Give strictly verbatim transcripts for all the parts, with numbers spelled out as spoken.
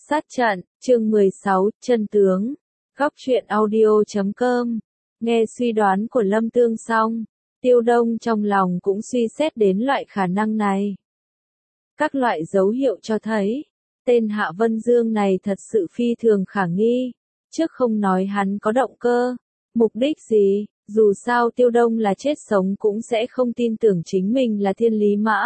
Sát trận, chương mười sáu, chân tướng. Góc truyện audio chấm com. Nghe suy đoán của Lâm Tương xong, Tiêu Đông trong lòng cũng suy xét đến loại khả năng này. Các loại dấu hiệu cho thấy, tên Hạ Vân Dương này thật sự phi thường khả nghi. Trước không nói hắn có động cơ, mục đích gì, dù sao Tiêu Đông là chết sống cũng sẽ không tin tưởng chính mình là thiên lý mã.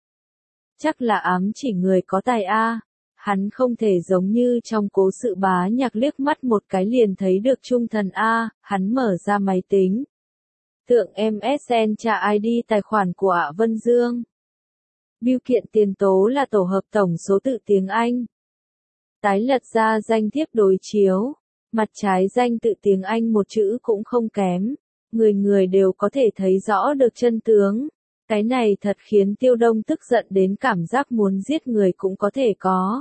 Chắc là ám chỉ người có tài a. Hắn không thể giống như trong Cố Sự Bá Nhạc liếc mắt một cái liền thấy được trung thần a. Hắn mở ra máy tính. Tượng em ét en tra i đê tài khoản của Hạ Vân Dương. Bưu kiện tiền tố là tổ hợp tổng số tự tiếng Anh. Tái lật ra danh thiếp đối chiếu. Mặt trái danh tự tiếng Anh một chữ cũng không kém. Người người đều có thể thấy rõ được chân tướng. Cái này thật khiến Tiêu Đông tức giận đến cảm giác muốn giết người cũng có thể có.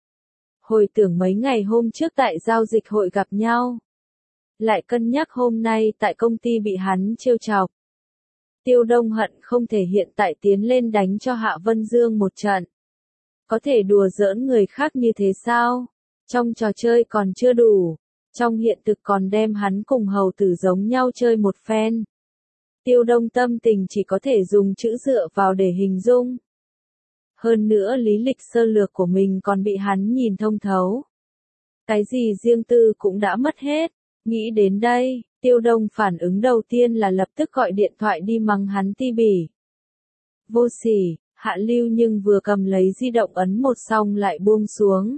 Hồi tưởng mấy ngày hôm trước tại giao dịch hội gặp nhau. Lại cân nhắc hôm nay tại công ty bị hắn trêu chọc. Tiêu Đông hận không thể hiện tại tiến lên đánh cho Hạ Vân Dương một trận. Có thể đùa giỡn người khác như thế sao? Trong trò chơi còn chưa đủ. Trong hiện thực còn đem hắn cùng hầu tử giống nhau chơi một phen. Tiêu Đông tâm tình chỉ có thể dùng chữ dựa vào để hình dung. Hơn nữa lý lịch sơ lược của mình còn bị hắn nhìn thông thấu. Cái gì riêng tư cũng đã mất hết. Nghĩ đến đây, Tiêu Đông phản ứng đầu tiên là lập tức gọi điện thoại đi mắng hắn ti bỉ. Vô sỉ, hạ lưu nhưng vừa cầm lấy di động ấn một xong lại buông xuống.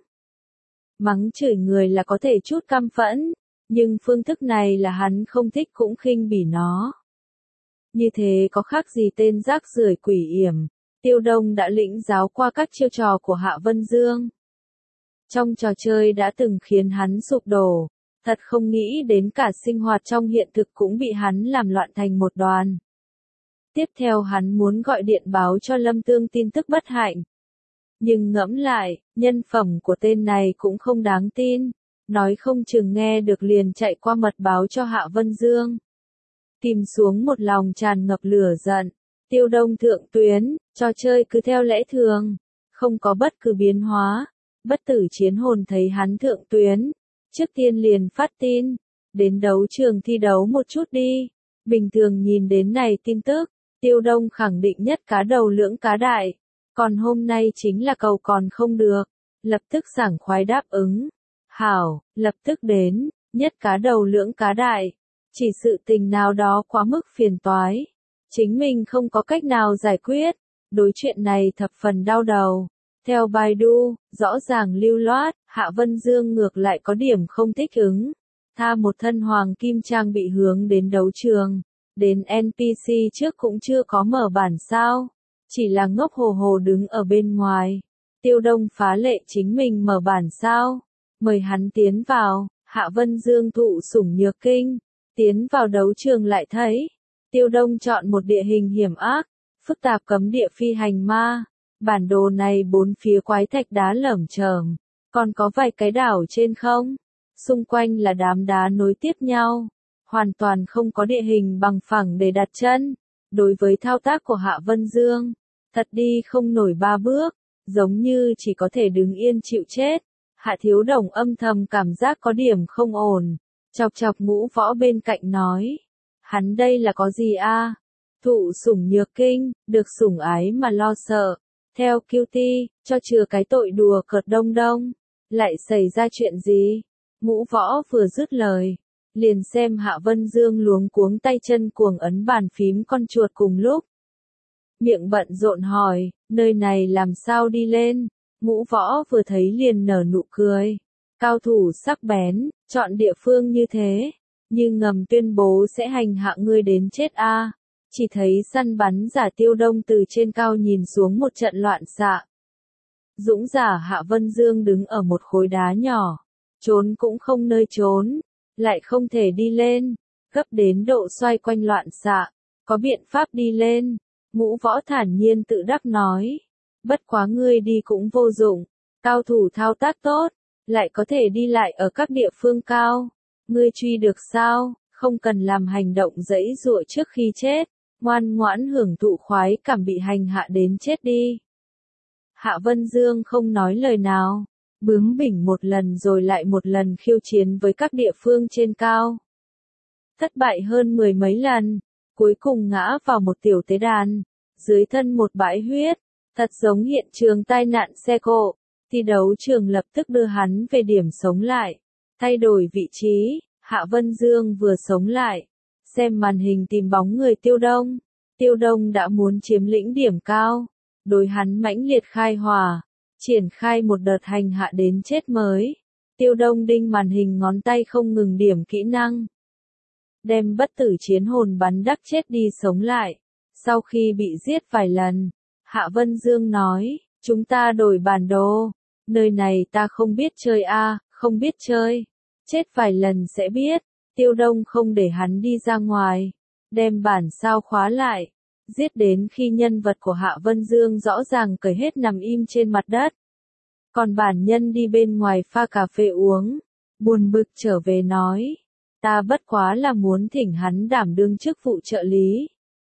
Mắng chửi người là có thể chút căm phẫn, nhưng phương thức này là hắn không thích cũng khinh bỉ nó. Như thế có khác gì tên rác rưởi quỷ yểm. Tiêu Đông đã lĩnh giáo qua các chiêu trò của Hạ Vân Dương. Trong trò chơi đã từng khiến hắn sụp đổ, thật không nghĩ đến cả sinh hoạt trong hiện thực cũng bị hắn làm loạn thành một đoàn. Tiếp theo hắn muốn gọi điện báo cho Lâm Tương tin tức bất hạnh. Nhưng ngẫm lại, nhân phẩm của tên này cũng không đáng tin, nói không chừng nghe được liền chạy qua mật báo cho Hạ Vân Dương. Kìm xuống một lòng tràn ngập lửa giận, Tiêu Đông thượng tuyến, trò chơi cứ theo lẽ thường, không có bất cứ biến hóa. Bất tử chiến hồn thấy hắn thượng tuyến, trước tiên liền phát tin, đến đấu trường thi đấu một chút đi. Bình thường nhìn đến này tin tức, Tiêu Đông khẳng định nhất cá đầu lưỡng cá đại, còn hôm nay chính là cầu còn không được, lập tức sảng khoái đáp ứng. Hảo, lập tức đến, nhất cá đầu lưỡng cá đại. Chỉ sự tình nào đó quá mức phiền toái, chính mình không có cách nào giải quyết, đối chuyện này thập phần đau đầu. Theo Baidu, rõ ràng lưu loát, Hạ Vân Dương ngược lại có điểm không thích ứng. Tha một thân hoàng kim trang bị hướng đến đấu trường, đến en pê xê trước cũng chưa có mở bản sao, chỉ là ngốc hồ hồ đứng ở bên ngoài. Tiêu Đông phá lệ chính mình mở bản sao, mời hắn tiến vào. Hạ Vân Dương thụ sủng nhược kinh. Tiến vào đấu trường lại thấy, Tiêu Đông chọn một địa hình hiểm ác, phức tạp cấm địa phi hành ma. Bản đồ này bốn phía quái thạch đá lởm chởm, còn có vài cái đảo trên không. Xung quanh là đám đá nối tiếp nhau, hoàn toàn không có địa hình bằng phẳng để đặt chân. Đối với thao tác của Hạ Vân Dương, thật đi không nổi ba bước, giống như chỉ có thể đứng yên chịu chết. Hạ Thiếu Đồng âm thầm cảm giác có điểm không ổn. Chọc chọc Ngũ Võ bên cạnh nói, hắn đây là có gì a? Thụ sủng nhược kinh, được sủng ái mà lo sợ. Theo quy tê, cho chừa cái tội đùa cợt Đông Đông. Lại xảy ra chuyện gì? Ngũ Võ vừa dứt lời, liền xem Hạ Vân Dương luống cuống tay chân cuồng ấn bàn phím con chuột cùng lúc. Miệng bận rộn hỏi, nơi này làm sao đi lên? Ngũ Võ vừa thấy liền nở nụ cười. Cao thủ sắc bén, chọn địa phương như thế, như ngầm tuyên bố sẽ hành hạ ngươi đến chết a. Chỉ thấy săn bắn giả Tiêu Đông từ trên cao nhìn xuống một trận loạn xạ. Dũng giả Hạ Vân Dương đứng ở một khối đá nhỏ, trốn cũng không nơi trốn, lại không thể đi lên, gấp đến độ xoay quanh loạn xạ, có biện pháp đi lên. Ngũ Võ thản nhiên tự đắc nói, bất quá ngươi đi cũng vô dụng, cao thủ thao tác tốt, lại có thể đi lại ở các địa phương cao, ngươi truy được sao? Không cần làm hành động dãy dụa trước khi chết, ngoan ngoãn hưởng thụ khoái cảm bị hành hạ đến chết đi. Hạ Vân Dương không nói lời nào, bướng bỉnh một lần rồi lại một lần khiêu chiến với các địa phương trên cao. Thất bại hơn mười mấy lần, cuối cùng ngã vào một tiểu tế đàn, dưới thân một bãi huyết, thật giống hiện trường tai nạn xe cộ. Thi đấu trường lập tức đưa hắn về điểm sống lại, thay đổi vị trí, Hạ Vân Dương vừa sống lại, xem màn hình tìm bóng người Tiêu Đông. Tiêu Đông đã muốn chiếm lĩnh điểm cao, đối hắn mãnh liệt khai hỏa, triển khai một đợt hành hạ đến chết mới. Tiêu Đông đinh màn hình ngón tay không ngừng điểm kỹ năng, đem bất tử chiến hồn bắn đắc chết đi sống lại. Sau khi bị giết vài lần, Hạ Vân Dương nói, chúng ta đổi bản đồ, nơi này ta không biết chơi a, không biết chơi, chết vài lần sẽ biết. Tiêu Đông không để hắn đi ra ngoài, đem bản sao khóa lại, giết đến khi nhân vật của Hạ Vân Dương rõ ràng cởi hết nằm im trên mặt đất. Còn bản nhân đi bên ngoài pha cà phê uống, buồn bực trở về nói, ta bất quá là muốn thỉnh hắn đảm đương chức vụ trợ lý.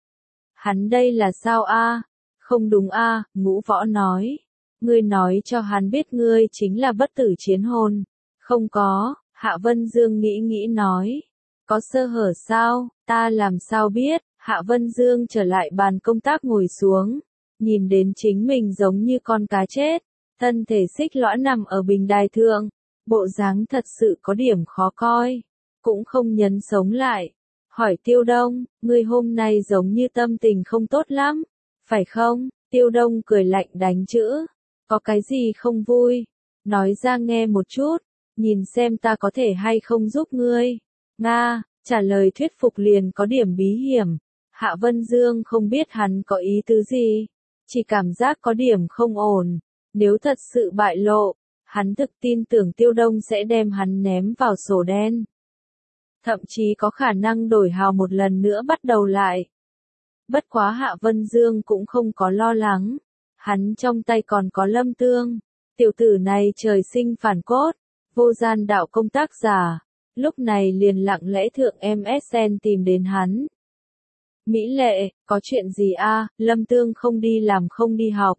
Hắn đây là sao a? Không đúng a, Ngũ Võ nói. Ngươi nói cho hắn biết ngươi chính là bất tử chiến hồn. Không có, Hạ Vân Dương nghĩ nghĩ nói. Có sơ hở sao, ta làm sao biết. Hạ Vân Dương trở lại bàn công tác ngồi xuống, nhìn đến chính mình giống như con cá chết, thân thể xích lõa nằm ở bình đài thượng, bộ dáng thật sự có điểm khó coi, cũng không nhấn sống lại. Hỏi Tiêu Đông, ngươi hôm nay giống như tâm tình không tốt lắm, phải không? Tiêu Đông cười lạnh đánh chữ, có cái gì không vui? Nói ra nghe một chút, nhìn xem ta có thể hay không giúp ngươi. Nga, trả lời thuyết phục liền có điểm bí hiểm. Hạ Vân Dương không biết hắn có ý tứ gì, chỉ cảm giác có điểm không ổn. Nếu thật sự bại lộ, hắn thực tin tưởng Tiêu Đông sẽ đem hắn ném vào sổ đen. Thậm chí có khả năng đổi hào một lần nữa bắt đầu lại. Bất quá Hạ Vân Dương cũng không có lo lắng. Hắn trong tay còn có Lâm Tương. Tiểu tử này trời sinh phản cốt, vô gian đạo công tác giả. Lúc này liền lặng lẽ thượng em ét en tìm đến hắn. Mỹ Lệ, có chuyện gì a? Lâm Tương không đi làm không đi học.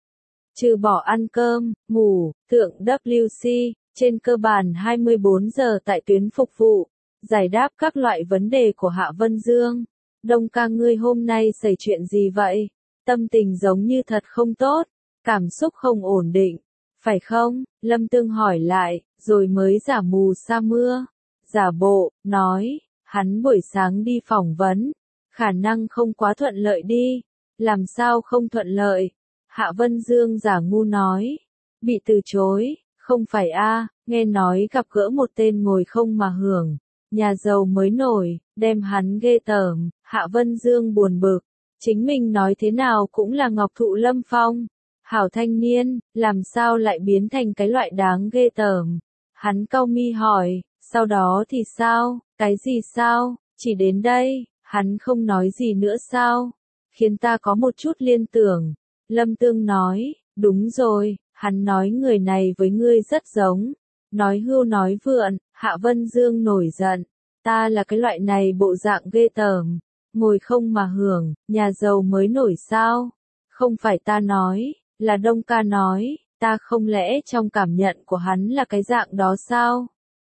Trừ bỏ ăn cơm, ngủ, thượng W C, trên cơ bản hai mươi bốn giờ tại tuyến phục vụ, giải đáp các loại vấn đề của Hạ Vân Dương. Đông ca ngươi hôm nay xảy chuyện gì vậy? Tâm tình giống như thật không tốt, cảm xúc không ổn định, phải không? Lâm Tương hỏi lại, rồi mới giả mù sa mưa, giả bộ, nói, hắn buổi sáng đi phỏng vấn, khả năng không quá thuận lợi đi. Làm sao không thuận lợi? Hạ Vân Dương giả ngu nói, bị từ chối, không phải a, nghe nói gặp gỡ một tên ngồi không mà hưởng, nhà giàu mới nổi, đem hắn ghê tởm. Hạ Vân Dương buồn bực, chính mình nói thế nào cũng là Ngọc Thụ Lâm Phong, hảo thanh niên, làm sao lại biến thành cái loại đáng ghê tởm. Hắn cau mi hỏi, sau đó thì sao, cái gì sao, chỉ đến đây, hắn không nói gì nữa sao, khiến ta có một chút liên tưởng. Lâm Tương nói, đúng rồi, hắn nói người này với ngươi rất giống, nói hưu nói vượn. Hạ Vân Dương nổi giận, ta là cái loại này bộ dạng ghê tởm, ngồi không mà hưởng, nhà giàu mới nổi sao? Không phải ta nói, là Đông ca nói, ta không lẽ trong cảm nhận của hắn là cái dạng đó sao?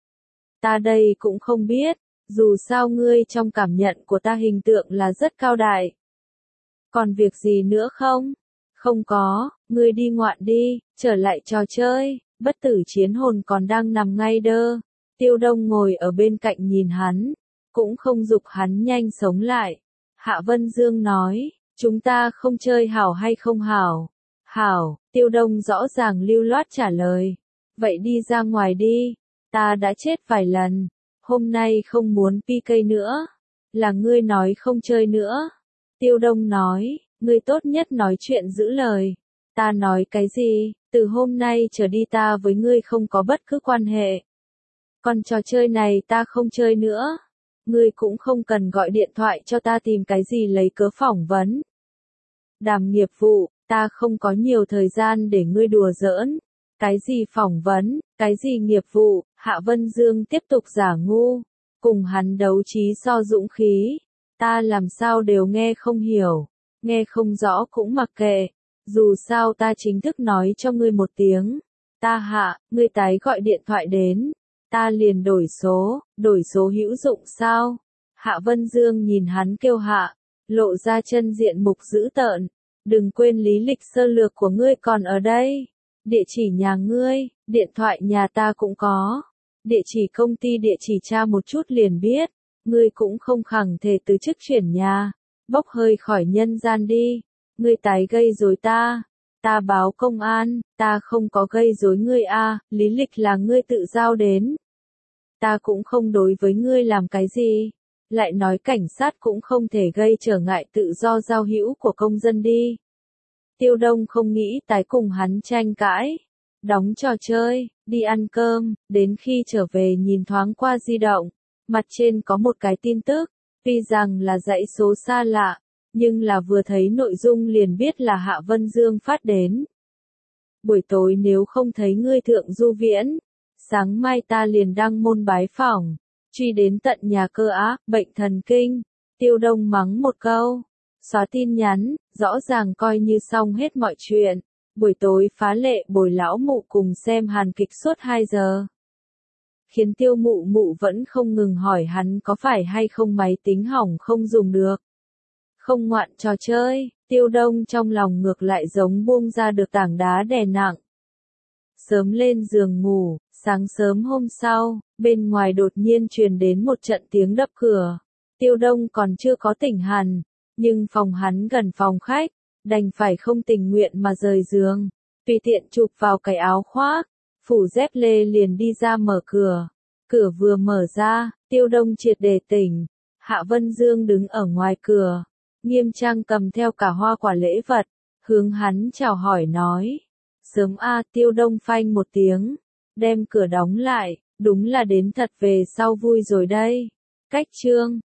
Ta đây cũng không biết, dù sao ngươi trong cảm nhận của ta hình tượng là rất cao đại. Còn việc gì nữa không? Không có, ngươi đi ngoạn đi, trở lại trò chơi, bất tử chiến hồn còn đang nằm ngay đơ. Tiêu Đông ngồi ở bên cạnh nhìn hắn, cũng không giục hắn nhanh sống lại. Hạ Vân Dương nói, chúng ta không chơi hảo hay không hảo? Hảo, Tiêu Đông rõ ràng lưu loát trả lời. Vậy đi ra ngoài đi, ta đã chết vài lần, hôm nay không muốn pê ca nữa. Là ngươi nói không chơi nữa. Tiêu Đông nói, ngươi tốt nhất nói chuyện giữ lời. Ta nói cái gì, từ hôm nay trở đi ta với ngươi không có bất cứ quan hệ. Còn trò chơi này ta không chơi nữa. Ngươi cũng không cần gọi điện thoại cho ta tìm cái gì lấy cớ phỏng vấn. Đàm nghiệp vụ, ta không có nhiều thời gian để ngươi đùa giỡn. Cái gì phỏng vấn, cái gì nghiệp vụ, Hạ Vân Dương tiếp tục giả ngu. Cùng hắn đấu trí so dũng khí. Ta làm sao đều nghe không hiểu, nghe không rõ cũng mặc kệ. Dù sao ta chính thức nói cho ngươi một tiếng. Ta Hạ, ngươi tái gọi điện thoại đến. Ta liền đổi số, đổi số hữu dụng sao? Hạ Vân Dương nhìn hắn kêu Hạ, lộ ra chân diện mục dữ tợn. Đừng quên lý lịch sơ lược của ngươi còn ở đây. Địa chỉ nhà ngươi, điện thoại nhà ta cũng có. Địa chỉ công ty địa chỉ tra một chút liền biết. Ngươi cũng không khẳng thể từ chức chuyển nhà. Bốc hơi khỏi nhân gian đi. Ngươi tái gây rối ta. Ta báo công an, ta không có gây rối ngươi a, lý lịch là ngươi tự giao đến. Ta cũng không đối với ngươi làm cái gì. Lại nói cảnh sát cũng không thể gây trở ngại tự do giao hữu của công dân đi. Tiêu Đông không nghĩ tái cùng hắn tranh cãi. Đóng trò chơi, đi ăn cơm, đến khi trở về nhìn thoáng qua di động. Mặt trên có một cái tin tức, tuy rằng là dãy số xa lạ, nhưng là vừa thấy nội dung liền biết là Hạ Vân Dương phát đến. Buổi tối nếu không thấy ngươi thượng du viễn, sáng mai ta liền đăng môn bái phỏng, truy đến tận nhà cơ á, bệnh thần kinh. Tiêu Đông mắng một câu, xóa tin nhắn, rõ ràng coi như xong hết mọi chuyện. Buổi tối phá lệ bồi lão mụ cùng xem hàn kịch suốt hai giờ. Khiến tiêu mụ mụ vẫn không ngừng hỏi hắn có phải hay không máy tính hỏng không dùng được. Không ngoạn trò chơi, Tiêu Đông trong lòng ngược lại giống buông ra được tảng đá đè nặng. Sớm lên giường ngủ, sáng sớm hôm sau, bên ngoài đột nhiên truyền đến một trận tiếng đập cửa. Tiêu Đông còn chưa có tỉnh hẳn, nhưng phòng hắn gần phòng khách, đành phải không tình nguyện mà rời giường, tùy tiện chụp vào cái áo khoác, phủ dép lê liền đi ra mở cửa. Cửa vừa mở ra, Tiêu Đông triệt để tỉnh, Hạ Vân Dương đứng ở ngoài cửa, nghiêm trang cầm theo cả hoa quả lễ vật, hướng hắn chào hỏi nói. Sớm a, Tiêu Đông phanh một tiếng, đem cửa đóng lại, đúng là đến thật về sau vui rồi đây. Cách chương